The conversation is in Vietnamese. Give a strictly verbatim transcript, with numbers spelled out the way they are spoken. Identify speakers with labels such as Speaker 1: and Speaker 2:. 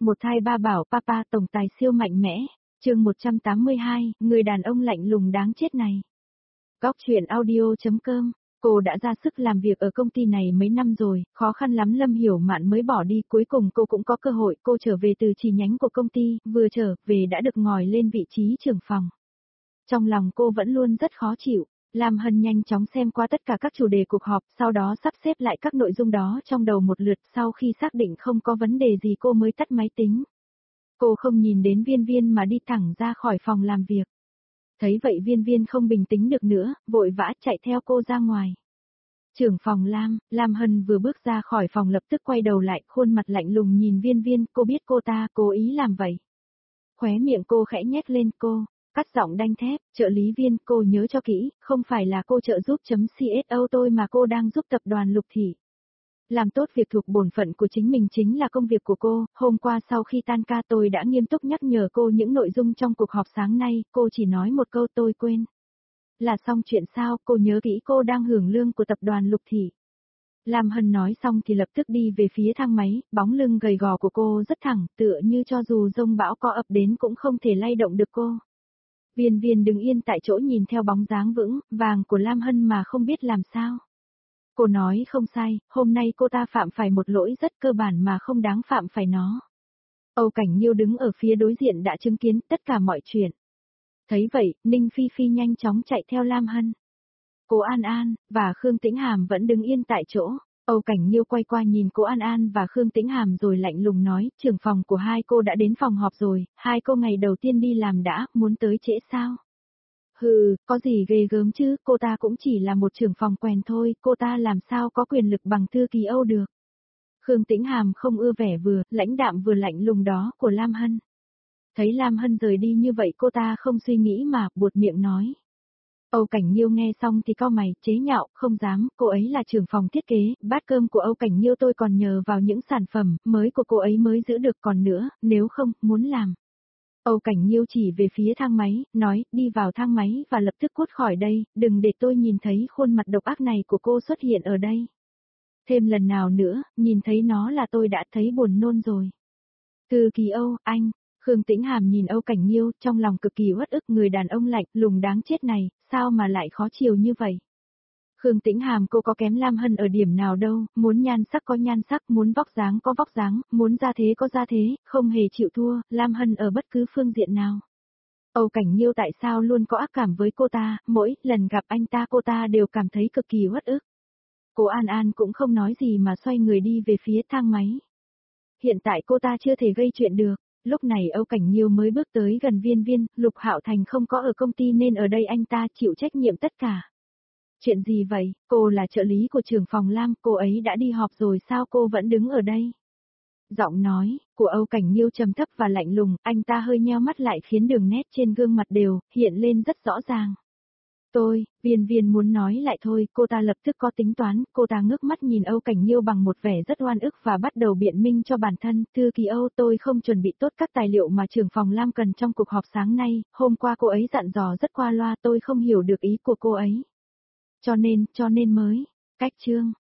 Speaker 1: Một thai ba bảo papa tổng tài siêu mạnh mẽ, chương một trăm tám mươi hai, người đàn ông lạnh lùng đáng chết này. Góc truyện audio.com, cô đã ra sức làm việc ở công ty này mấy năm rồi, khó khăn lắm Lâm Hiểu Mạn mới bỏ đi, cuối cùng cô cũng có cơ hội, cô trở về từ chi nhánh của công ty, vừa trở về đã được ngồi lên vị trí trưởng phòng. Trong lòng cô vẫn luôn rất khó chịu. Lam Hân nhanh chóng xem qua tất cả các chủ đề cuộc họp, sau đó sắp xếp lại các nội dung đó trong đầu một lượt, sau khi xác định không có vấn đề gì cô mới tắt máy tính. Cô không nhìn đến Viên Viên mà đi thẳng ra khỏi phòng làm việc. Thấy vậy Viên Viên không bình tĩnh được nữa, vội vã chạy theo cô ra ngoài. Trưởng phòng Lam, Lam Hân vừa bước ra khỏi phòng lập tức quay đầu lại, khuôn mặt lạnh lùng nhìn Viên Viên, cô biết cô ta cố ý làm vậy. Khóe miệng cô khẽ nhếch lên, cô cắt giọng đanh thép, trợ lý Viên, cô nhớ cho kỹ, không phải là cô trợ giúp chấm xô tôi mà cô đang giúp tập đoàn Lục Thị. Làm tốt việc thuộc bổn phận của chính mình chính là công việc của cô, hôm qua sau khi tan ca tôi đã nghiêm túc nhắc nhở cô những nội dung trong cuộc họp sáng nay, cô chỉ nói một câu tôi quên. Là xong chuyện sao, cô nhớ kỹ cô đang hưởng lương của tập đoàn Lục Thị. Lam Hân nói xong thì lập tức đi về phía thang máy, bóng lưng gầy gò của cô rất thẳng, tựa như cho dù dông bão có ập đến cũng không thể lay động được cô. Viên Viên đứng yên tại chỗ nhìn theo bóng dáng vững, vàng của Lam Hân mà không biết làm sao. Cô nói không sai, hôm nay cô ta phạm phải một lỗi rất cơ bản mà không đáng phạm phải nó. Âu Cảnh Nhiêu đứng ở phía đối diện đã chứng kiến tất cả mọi chuyện. Thấy vậy, Ninh Phi Phi nhanh chóng chạy theo Lam Hân. Cô An An, và Khương Tĩnh Hàm vẫn đứng yên tại chỗ. Âu Cảnh Nhiêu quay qua nhìn cô An An và Khương Tĩnh Hàm rồi lạnh lùng nói, trưởng phòng của hai cô đã đến phòng họp rồi, hai cô ngày đầu tiên đi làm đã, muốn tới trễ sao? Hừ, có gì ghê gớm chứ, cô ta cũng chỉ là một trưởng phòng quèn thôi, cô ta làm sao có quyền lực bằng thư ký Âu được. Khương Tĩnh Hàm không ưa vẻ vừa, lãnh đạm vừa lạnh lùng đó của Lam Hân. Thấy Lam Hân rời đi như vậy cô ta không suy nghĩ mà, buột miệng nói. Âu Cảnh Nhiêu nghe xong thì cau mày, chế nhạo, không dám, cô ấy là trưởng phòng thiết kế, bát cơm của Âu Cảnh Nhiêu tôi còn nhờ vào những sản phẩm mới của cô ấy mới giữ được, còn nữa, nếu không, muốn làm. Âu Cảnh Nhiêu chỉ về phía thang máy, nói, đi vào thang máy và lập tức cút khỏi đây, đừng để tôi nhìn thấy khuôn mặt độc ác này của cô xuất hiện ở đây. Thêm lần nào nữa, nhìn thấy nó là tôi đã thấy buồn nôn rồi. Thư ký Âu, anh. Khương Tĩnh Hàm nhìn Âu Cảnh Nhiêu, trong lòng cực kỳ uất ức, người đàn ông lạnh lùng đáng chết này, sao mà lại khó chiều như vậy. Khương Tĩnh Hàm cô có kém Lam Hân ở điểm nào đâu, muốn nhan sắc có nhan sắc, muốn vóc dáng có vóc dáng, muốn gia thế có gia thế, không hề chịu thua, Lam Hân ở bất cứ phương diện nào. Âu Cảnh Nhiêu tại sao luôn có ác cảm với cô ta, mỗi lần gặp anh ta cô ta đều cảm thấy cực kỳ uất ức. Cô An An cũng không nói gì mà xoay người đi về phía thang máy. Hiện tại cô ta chưa thể gây chuyện được. Lúc này Âu Cảnh Nhiêu mới bước tới gần Viên Viên, Lục Hạo Thành không có ở công ty nên ở đây anh ta chịu trách nhiệm tất cả. Chuyện gì vậy, cô là trợ lý của trưởng phòng Lam, cô ấy đã đi họp rồi sao cô vẫn đứng ở đây? Giọng nói của Âu Cảnh Nhiêu trầm thấp và lạnh lùng, anh ta hơi nheo mắt lại khiến đường nét trên gương mặt đều hiện lên rất rõ ràng. Tôi, Viên Viên muốn nói lại thôi, cô ta lập tức có tính toán, cô ta ngước mắt nhìn Âu Cảnh Nhiêu bằng một vẻ rất oan ức và bắt đầu biện minh cho bản thân, thư ký Âu tôi không chuẩn bị tốt các tài liệu mà trưởng phòng Lam cần trong cuộc họp sáng nay, hôm qua cô ấy dặn dò rất qua loa tôi không hiểu được ý của cô ấy. Cho nên, cho nên mới, cách chương.